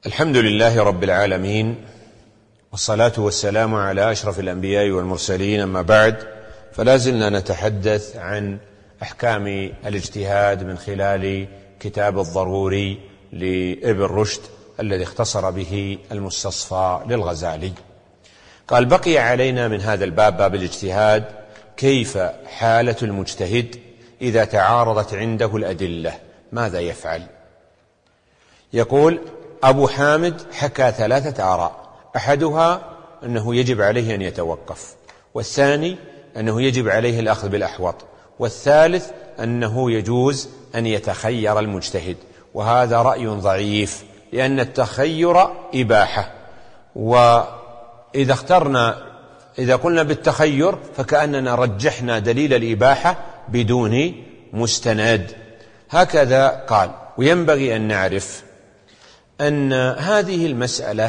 الحمد لله رب العالمين، والصلاة والسلام على أشرف الأنبياء والمرسلين، أما بعد، فلا زلنا نتحدث عن أحكام الاجتهاد من خلال كتاب الضروري لابن رشد الذي اختصر به المستصفى للغزالي. قال: بقي علينا من هذا الباب، باب الاجتهاد، كيف حالة المجتهد إذا تعارضت عنده الأدلة، ماذا يفعل؟ يقول: أبو حامد حكى 3 آراء، أحدها أنه يجب عليه أن يتوقف، والثاني أنه يجب عليه الأخذ بالأحوط، والثالث أنه يجوز أن يتخير المجتهد، وهذا رأي ضعيف، لأن التخير إباحة، إذا قلنا بالتخير فكأننا رجحنا دليل الإباحة بدون مستند. هكذا قال. وينبغي أن نعرف أن هذه المسألة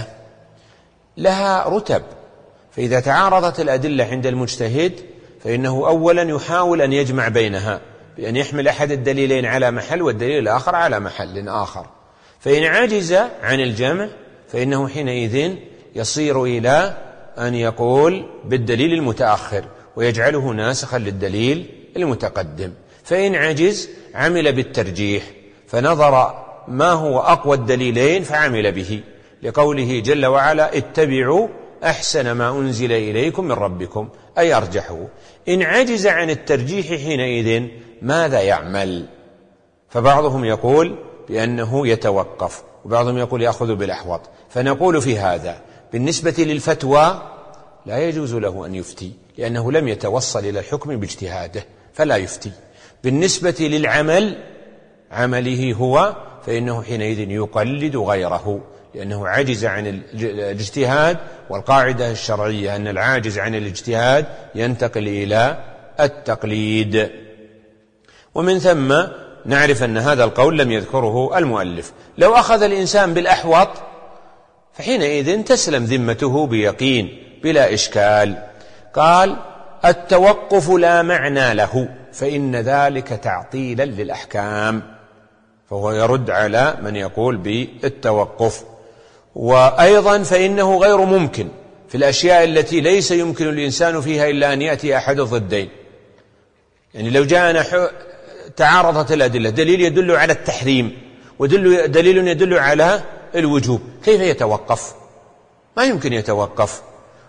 لها رتب، فإذا تعارضت الأدلة عند المجتهد فإنه أولا يحاول أن يجمع بينها بأن يحمل أحد الدليلين على محل والدليل الآخر على محل آخر، فإن عجز عن الجمع فإنه حينئذ يصير إلى أن يقول بالدليل المتأخر ويجعله ناسخا للدليل المتقدم، فإن عجز عمل بالترجيح، فنظر ما هو أقوى الدليلين فعمل به، لقوله جل وعلا: اتبعوا أحسن ما أنزل إليكم من ربكم، أي أرجحه. إن عجز عن الترجيح حينئذ ماذا يعمل؟ فبعضهم يقول بأنه يتوقف، وبعضهم يقول يأخذ بالأحوط. فنقول في هذا: بالنسبة للفتوى لا يجوز له أن يفتي، لأنه لم يتوصل إلى الحكم باجتهاده فلا يفتي. بالنسبة للعمل، عمله هو، فإنه حينئذ يقلد غيره، لأنه عجز عن الاجتهاد، والقاعدة الشرعية أن العاجز عن الاجتهاد ينتقل إلى التقليد. ومن ثم نعرف أن هذا القول لم يذكره المؤلف. لو أخذ الإنسان بالأحوط فحينئذ تسلم ذمته بيقين بلا إشكال. قال: التوقف لا معنى له، فإن ذلك تعطيلا للأحكام، فهو يرد على من يقول بالتوقف. وأيضا فإنه غير ممكن في الأشياء التي ليس يمكن الإنسان فيها إلا أن يأتي أحد الضدين. يعني لو جاءنا تعارضت الأدلة، دليل يدل على التحريم ودليل يدل على الوجوب، كيف يتوقف؟ ما يمكن يتوقف.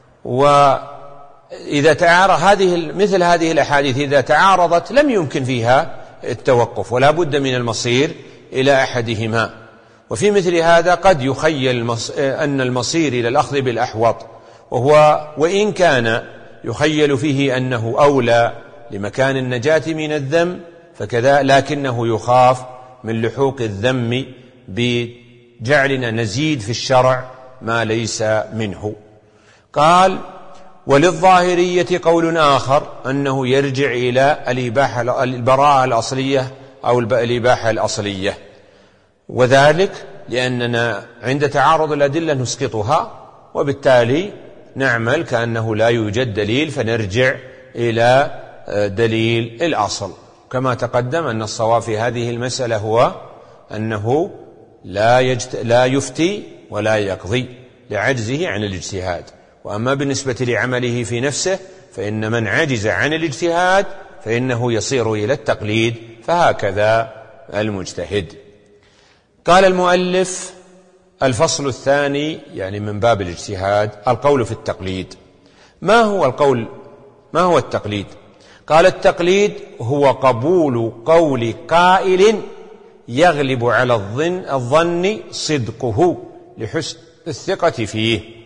وإذا تعارض مثل هذه الأحاديث إذا تعارضت لم يمكن فيها التوقف، ولا بد من المصير إلى أحدهما. وفي مثل هذا قد يخيل أن المصير إلى الأخذ بالأحوط، وإن كان يخيل فيه أنه أولى لمكان النجاة من الذم فكذا، لكنه يخاف من لحوق الذم بجعلنا نزيد في الشرع ما ليس منه. قال: وللظاهرية قول آخر أنه يرجع إلى البراءة الأصلية أو الإباحة الأصلية، وذلك لأننا عند تعارض الأدلة نسقطها، وبالتالي نعمل كأنه لا يوجد دليل فنرجع إلى دليل الأصل. كما تقدم أن الصواب في هذه المسألة هو أنه لا يفتي ولا يقضي لعجزه عن الاجتهاد. وأما بالنسبة لعمله في نفسه فإن من عجز عن الاجتهاد فإنه يصير إلى التقليد، فهكذا المجتهد. قال المؤلف: الفصل الثاني، يعني من باب الاجتهاد، القول في التقليد. ما هو التقليد؟ قال: التقليد هو قبول قول قائل يغلب على الظن صدقه لحسن الثقة فيه.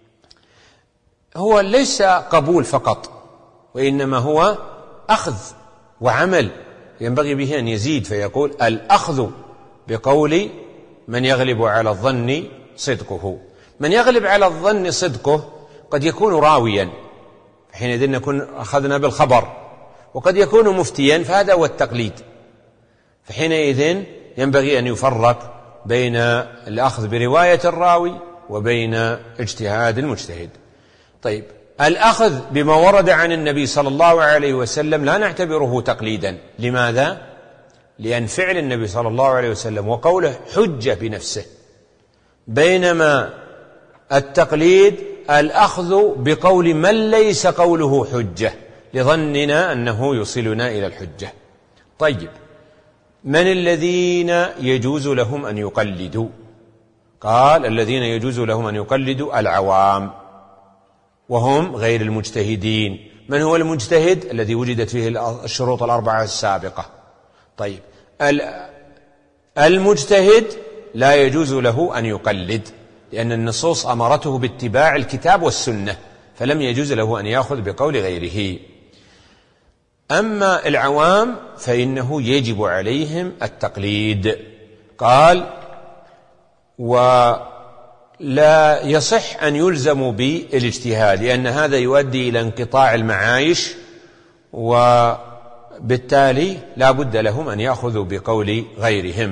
هو ليس قبول فقط، وإنما هو أخذ وعمل، ينبغي به أن يزيد فيقول: الأخذ بقول من يغلب على الظن صدقه. من يغلب على الظن صدقه قد يكون راويا، حينئذ نكون أخذنا بالخبر، وقد يكون مفتيا، فهذا هو التقليد. فحينئذ ينبغي أن يفرق بين الأخذ برواية الراوي وبين اجتهاد المجتهد. طيب، الأخذ بما ورد عن النبي صلى الله عليه وسلم لا نعتبره تقليدا. لماذا؟ لأن فعل النبي صلى الله عليه وسلم وقوله حجة بنفسه، بينما التقليد الأخذ بقول من ليس قوله حجة لظننا أنه يوصلنا إلى الحجة. طيب، من الذين يجوز لهم أن يقلدوا؟ قال الذين يجوز لهم أن يقلدوا العوام وهم غير المجتهدين. من هو المجتهد؟ الذي وجدت فيه الشروط الأربعة السابقة. طيب، المجتهد لا يجوز له أن يقلد لأن النصوص أمرته باتباع الكتاب والسنة، فلم يجوز له أن يأخذ بقول غيره. أما العوام فإنه يجب عليهم التقليد. قال ولا يصح أن يلزموا بالاجتهاد لأن هذا يؤدي إلى انقطاع المعايش، وبالتالي لا بد لهم أن يأخذوا بقول غيرهم.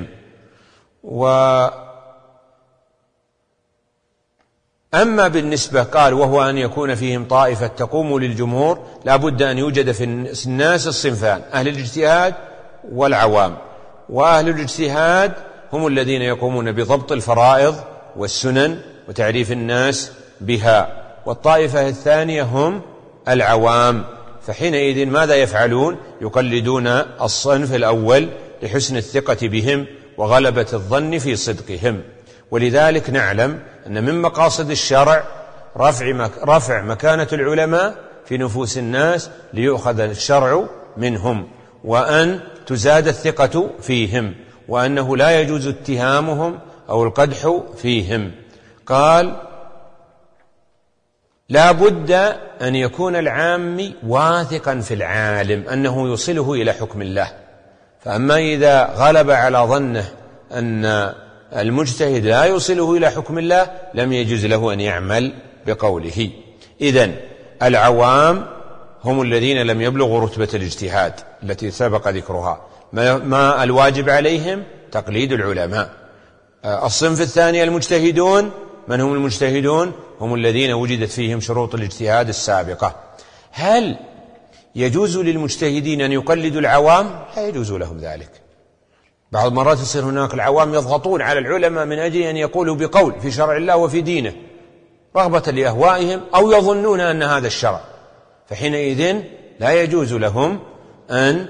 أما بالنسبة قال وهو أن يكون فيهم طائفة تقوم للجمهور، لا بد أن يوجد في الناس الصنفان: أهل الاجتهاد والعوام. وأهل الاجتهاد هم الذين يقومون بضبط الفرائض والسنن وتعريف الناس بها، والطائفة الثانية هم العوام. فحينئذ ماذا يفعلون؟ يقلدون الصنف الأول لحسن الثقة بهم وغلبة الظن في صدقهم. ولذلك نعلم أن من مقاصد الشرع رفع مكانة العلماء في نفوس الناس ليؤخذ الشرع منهم، وأن تزاد الثقة فيهم، وأنه لا يجوز اتهامهم أو القدح فيهم. قال لا بد أن يكون العامي واثقا في العالم أنه يوصله إلى حكم الله. فأما إذا غلب على ظنه أن المجتهد لا يوصله إلى حكم الله لم يجوز له أن يعمل بقوله. إذن العوام هم الذين لم يبلغوا رتبة الاجتهاد التي سبق ذكرها، ما الواجب عليهم تقليد العلماء. الصنف الثاني المجتهدون. من هم المجتهدون؟ هم الذين وجدت فيهم شروط الاجتهاد السابقة. هل يجوز للمجتهدين أن يقلدوا العوام؟ لا يجوز لهم ذلك. بعض المرات يصير هناك العوام يضغطون على العلماء من أجل أن يقولوا بقول في شرع الله وفي دينه رغبة لأهوائهم أو يظنون أن هذا الشرع، فحينئذ لا يجوز لهم أن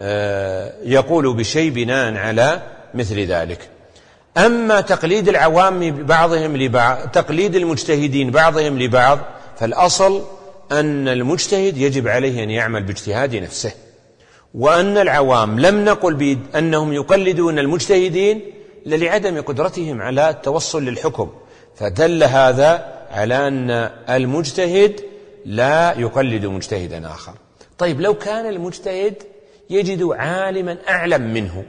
يقولوا بشيء بناء على مثل ذلك. أما تقليد العوام بعضهم لبعض، تقليد المجتهدين بعضهم لبعض، فالأصل أن المجتهد يجب عليه أن يعمل باجتهاد نفسه، وأن العوام لم نقل بأنهم يقلدون المجتهدين لعدم قدرتهم على التوصل للحكم، فدل هذا على أن المجتهد لا يقلد مجتهدا آخر. طيب، لو كان المجتهد يجد عالما أعلم منه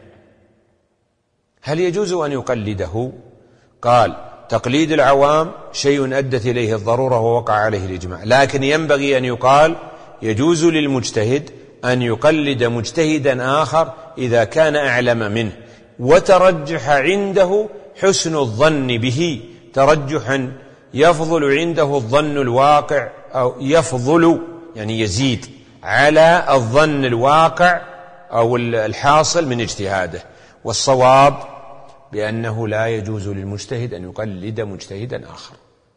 هل يجوز أن يقلده؟ قال تقليد العوام شيء أدت إليه الضرورة ووقع عليه الإجماع، لكن ينبغي أن يقال يجوز للمجتهد أن يقلد مجتهدا آخر إذا كان أعلم منه وترجح عنده حسن الظن به، ترجحا يفضل عنده الظن الواقع، أو يفضل يعني يزيد على الظن الواقع أو الحاصل من اجتهاده. والصواب بأنه لا يجوز للمجتهد أن يقلد مجتهدا آخر،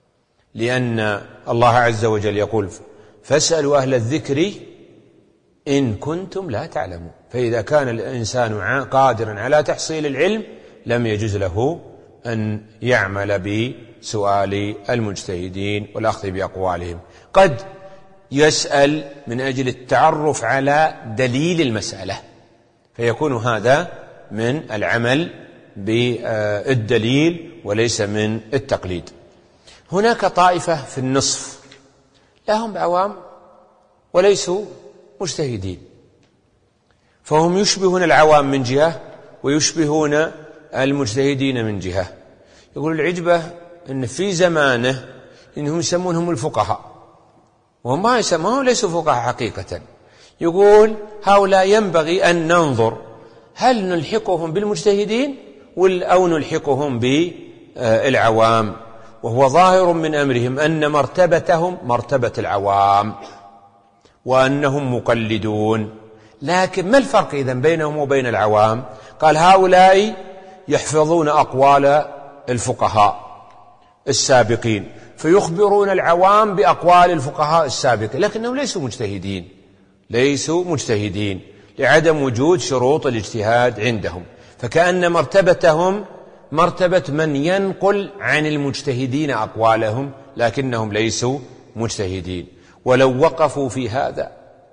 لأن الله عز وجل يقول فاسألوا أهل الذكر إن كنتم لا تعلمون. فإذا كان الإنسان قادرا على تحصيل العلم لم يجوز له أن يعمل بسؤال المجتهدين والأخذ بأقوالهم. قد يسأل من أجل التعرف على دليل المسألة، فيكون هذا من العمل بالدليل وليس من التقليد. هناك طائفة في النصف لهم عوام وليسوا مجتهدين، فهم يشبهون العوام من جهة ويشبهون المجتهدين من جهة. يقول العجبة أن في زمانه إنهم يسمونهم الفقهاء، وهم ما يسمونهم ليسوا فقهاء حقيقة. يقول هؤلاء ينبغي أن ننظر هل نلحقهم بالمجتهدين أو نلحقهم بالعوام، وهو ظاهر من أمرهم أن مرتبتهم مرتبة العوام وأنهم مقلدون. لكن ما الفرق إذن بينهم وبين العوام؟ قال هؤلاء يحفظون أقوال الفقهاء السابقين، فيخبرون العوام بأقوال الفقهاء السابقين، لكنهم ليسوا مجتهدين لعدم وجود شروط الاجتهاد عندهم، فكأن مرتبتهم مرتبة من ينقل عن المجتهدين أقوالهم، لكنهم ليسوا مجتهدين. ولو وقفوا في هذا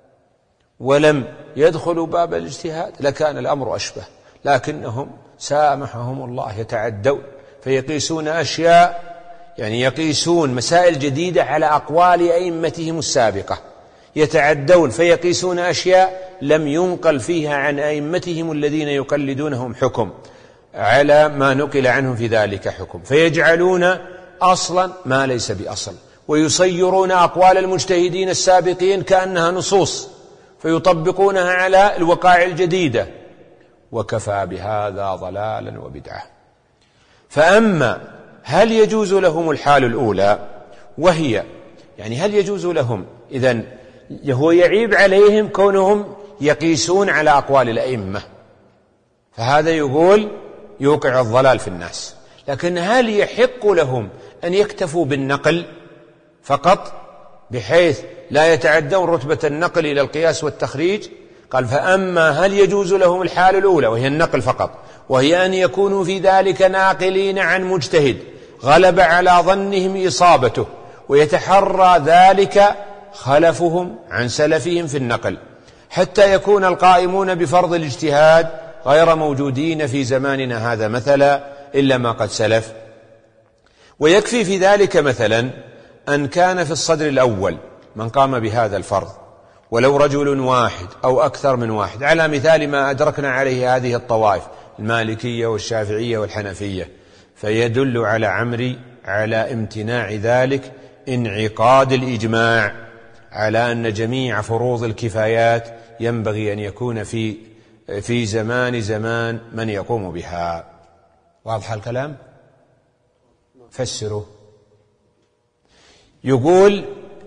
ولم يدخلوا باب الاجتهاد لكان الأمر أشبه، لكنهم سامحهم الله يتعدون فيقيسون أشياء، يعني يقيسون مسائل جديدة على أقوال أئمتهم السابقة، يتعدون فيقيسون أشياء لم ينقل فيها عن أئمتهم الذين يقلدونهم حكم على ما نقل عنهم في ذلك حكم، فيجعلون أصلا ما ليس بأصل، ويصيرون أقوال المجتهدين السابقين كأنها نصوص فيطبقونها على الوقائع الجديدة، وكفى بهذا ضلالا وبدعة. فأما هل يجوز لهم الحال الأولى، وهي يعني هل يجوز لهم، إذن هو يعيب عليهم كونهم يقيسون على أقوال الأئمة، فهذا يقول يوقع الضلال في الناس، لكن هل يحق لهم أن يكتفوا بالنقل فقط بحيث لا يتعدون رتبة النقل إلى القياس والتخريج؟ قال فأما هل يجوز لهم الحال الأولى وهي النقل فقط، وهي أن يكونوا في ذلك ناقلين عن مجتهد غلب على ظنهم إصابته، ويتحرى ذلك خلفهم عن سلفهم في النقل، حتى يكون القائمون بفرض الاجتهاد غير موجودين في زماننا هذا مثلا إلا ما قد سلف. ويكفي في ذلك مثلا أن كان في الصدر الأول من قام بهذا الفرض ولو رجل واحد أو أكثر من واحد، على مثال ما أدركنا عليه هذه الطوائف المالكية والشافعية والحنفية، فيدل على امتناع ذلك انعقاد الإجماع على أن جميع فروض الكفايات ينبغي أن يكون في زمان من يقوم بها. واضح الكلام؟ فسره. يقول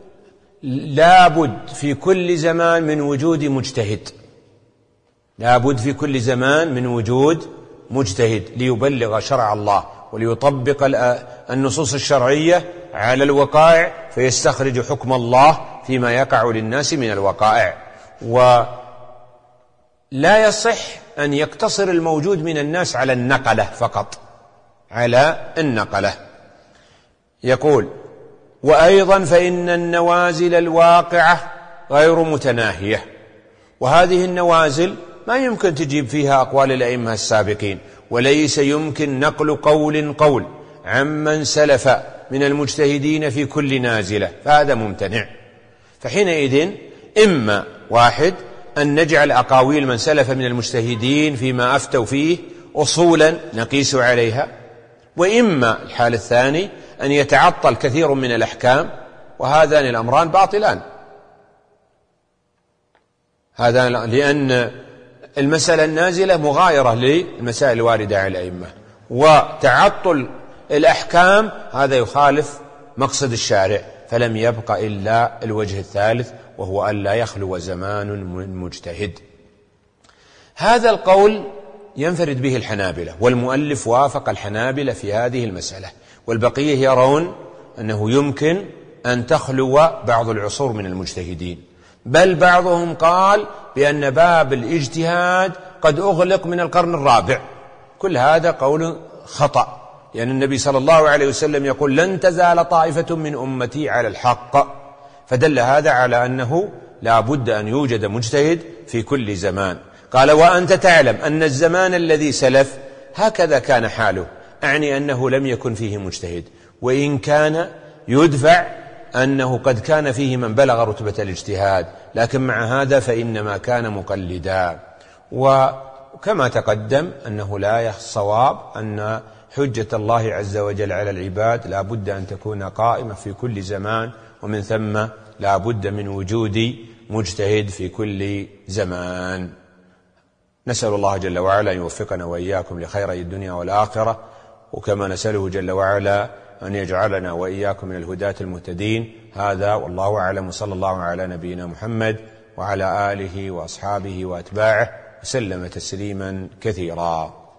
لابد في كل زمان من وجود مجتهد، لابد في كل زمان من وجود مجتهد ليبلغ شرع الله وليطبق النصوص الشرعية على الوقائع فيستخرج حكم الله فيما يقع للناس من الوقائع. ولا يصح أن يقتصر الموجود من الناس على النقلة فقط، على النقلة. يقول وأيضا فإن النوازل الواقعة غير متناهية، وهذه النوازل ما يمكن تجيب فيها أقوال الأئمة السابقين، وليس يمكن نقل قول عمن سلف من المجتهدين في كل نازلة، فهذا ممتنع. فحينئذ إما واحد أن نجعل أقاويل من سلف من المجتهدين فيما أفتوا فيه أصولا نقيس عليها، وإما الحال الثاني أن يتعطل كثير من الأحكام، وهذان الأمران باطلان. هذا لأن المسألة النازلة مغايرة للمسائل الواردة على الأئمة، وتعطل الأحكام هذا يخالف مقصد الشارع، فلم يبق إلا الوجه الثالث وهو أن لا يخلو زمان من مجتهد. هذا القول ينفرد به الحنابلة، والمؤلف وافق الحنابلة في هذه المسألة، والبقية يرون أنه يمكن أن تخلو بعض العصور من المجتهدين، بل بعضهم قال بأن باب الاجتهاد قد أغلق من القرن الرابع. كل هذا قول خطأ، لأن النبي صلى الله عليه وسلم يقول لن تزال طائفة من أمتي على الحق، فدل هذا على أنه لا بد أن يوجد مجتهد في كل زمان. قال وأنت تعلم أن الزمان الذي سلف هكذا كان حاله، أعني أنه لم يكن فيه مجتهد، وإن كان يدفع أنه قد كان فيه من بلغ رتبة الاجتهاد، لكن مع هذا فإنما كان مقلدا. وكما تقدم أنه لا الصواب أن حجة الله عز وجل على العباد لا بد أن تكون قائمة في كل زمان، ومن ثم لا بد من وجود مجتهد في كل زمان. نسأل الله جل وعلا أن يوفقنا وإياكم لخيري الدنيا والآخرة، وكما نسأله جل وعلا أن يجعلنا وإياكم من الهداة المهتدين. هذا والله أعلم، صلى الله على نبينا محمد وعلى آله وأصحابه وأتباعه وسلم تسليما كثيرا.